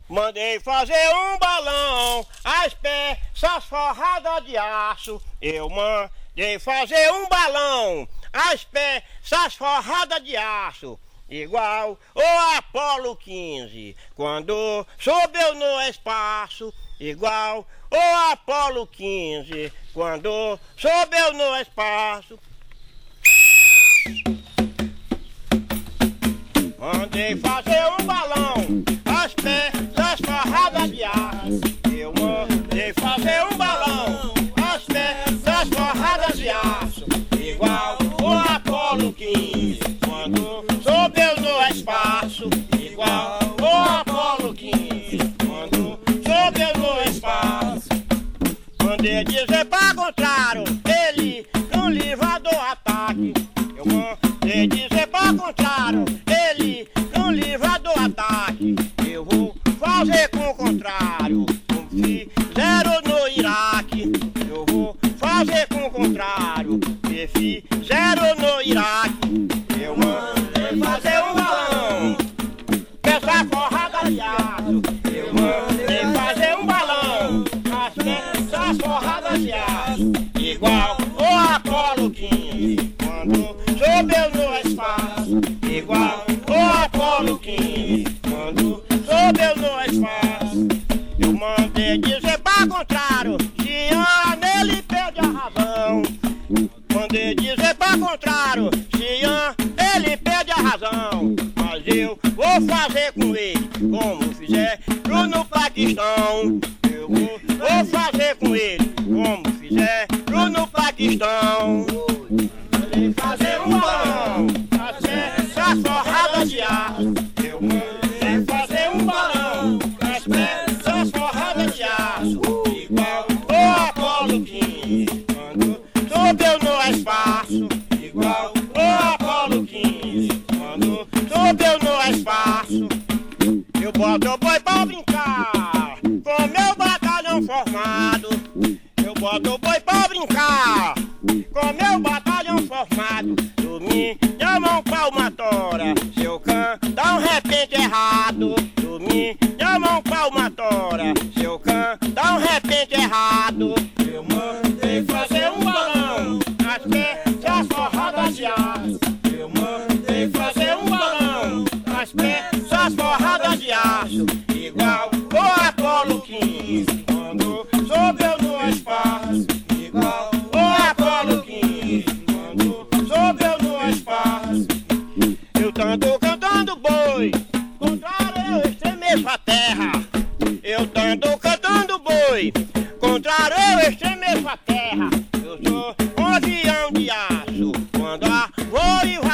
Mandei fazer um balão, as peças forradas de aço. Eu mandei fazer um balão, as peças forradas de aço. Igual o Apolo 15, quando subiu no espaço. Igual o Apolo 15, quando subiu no espaço. Mandei fazer um balão, as peças forradas de aço. Eu mandei fazer um balão, as peças forradas de aço. Igual o Apolo 15, quando subiu no espaço. Igual o Apolo 15, quando subiu no espaço. Mandei dizer para contrário, ele não livra do ataque. Eu mandei dizer para contrário, ele não livra do ataque. Eu vou fazer com o contrário, como fizeram no Iraque. Eu vou fazer com o contrário, que fizeram no Iraque. Eu mandei fazer um balão, peça forrada de aço. Eu mandei fazer um balão, as peças forradas de aço. Igual o Apolo 15, quando subiu no espaço. Igual o Apolo 15, quando subiu no espaço. Eu mandei dizer para contrário, se anda nele perde a razão. Mandei dizer para contrário, se anda ele perde a razão. Mas eu vou fazer com ele como fizeram no Paquistão. Eu vou fazer com ele como fizeram no Paquistão. Mandei fazer um balão, as peças forradas de aço. Eu mandei fazer um balão, as peças forradas de aço. Igual o Apolo 15, quando subiu no espaço. Igual o Apolo 15, quando subiu no espaço. Eu boto o boi pra brincar com meu batalhão formado. Eu boto o boi pra brincar com meu batalhão formado. Do minha mão palmatória, se eu cantar um repente errado. Do minha mão palmatória, se eu cantar um repente errado. Eu mandei fazer um balão, as peças forradas de aço. Eu mandei fazer um balão, as peças forradas de aço. Igual o Apolo 15, quando subiu no espaço. Igual o Apolo 15, quando subiu no espaço. Eu tanto cantando boi, contrário eu estremeço a terra. Eu tanto cantando boi, contrário eu estremeço a terra. Eu sou um avião de aço, quando a voo